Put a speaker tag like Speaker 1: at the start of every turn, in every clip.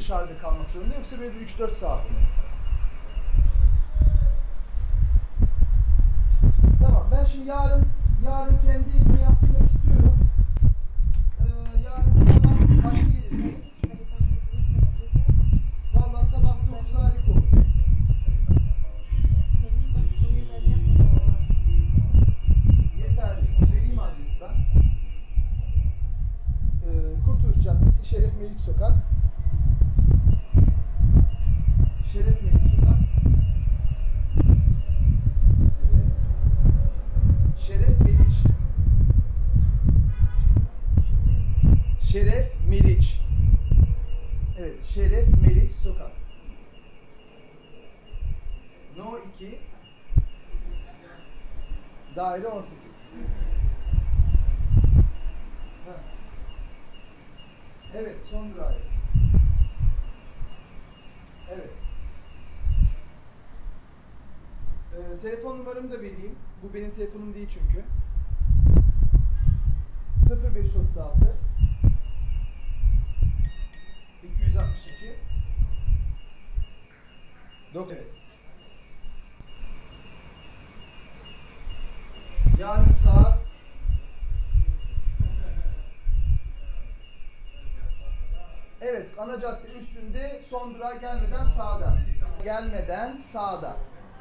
Speaker 1: dışarıda kalmak zorunda yoksa böyle bir 3-4 saat mi? Tamam, ben şimdi yarın kendi evimi yaptırmak istiyorum. Yarın sabah kaçta gelirsiniz? Valla sabah 9 harika olur. Yeterli. Vereyim adresi ben. Kurtuluş Caddesi, Şeref Meriç Sokak. Şeref Meriç Sokak. Evet. Şeref Meriç. Şeref Meriç. Evet, Şeref Meriç Sokak. No 2. Daire 18. Ha. Evet, son daire. Evet. Telefon numaramı da vereyim. Bu benim telefonum değil çünkü. 0536 262 Evet. Yarın saat Evet, ana cadde üstünde, son durağa gelmeden sağda. Gelmeden sağda.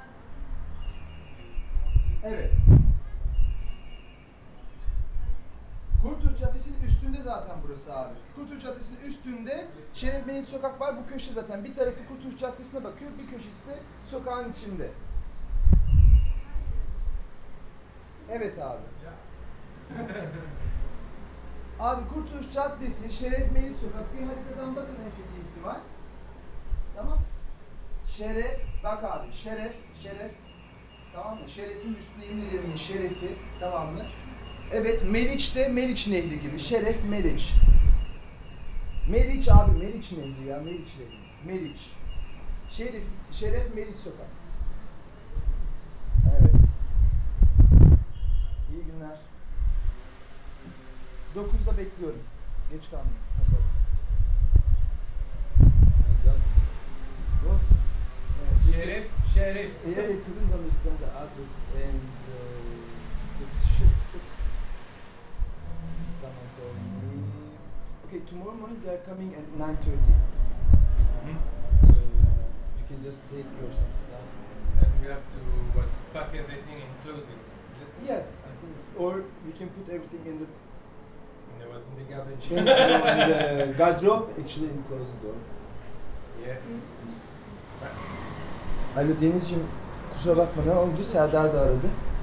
Speaker 1: Evet. Kurtuluş Caddesi'nin üstünde zaten burası abi. Kurtuluş Caddesi'nin üstünde Şeref Meriç Sokak var. Bu köşe zaten. Bir tarafı Kurtuluş Caddesi'ne bakıyor, bir köşesi de sokağın içinde. Evet abi. Abi Kurtuluş Caddesi, Şeref Meriç Sokak. Bir haritadan bakın en kötü ihtimal. Tamam. Şeref, bak abi. Şeref. Tamam mı? Şeref'in üstüne yemin ederim Şeref'i. Tamam mı? Evet, Meriç de Meriç Nehri gibi. Şeref Meriç. Meriç abi, Meriç Nehri ya. Meriç Nehri. Meriç. Şeref Meriç Sokak. Evet. İyi günler. 9'da bekliyorum. Geç kalmayın. Hadi bakalım.
Speaker 2: Şeref.
Speaker 1: Yeah, I couldn't understand the address and someone told me. Okay, tomorrow morning they are coming at 9:30. So you can just take your some stuff.
Speaker 2: And we have to pack everything and close it. Is it?
Speaker 1: Yes, I think. Or we can put everything in the
Speaker 2: In the garbage.
Speaker 1: in the garderobe. Actually, and close the door.
Speaker 2: Yeah.
Speaker 1: Alo Denizciğim, kusura bakma, ne oldu? Serdar da aradı.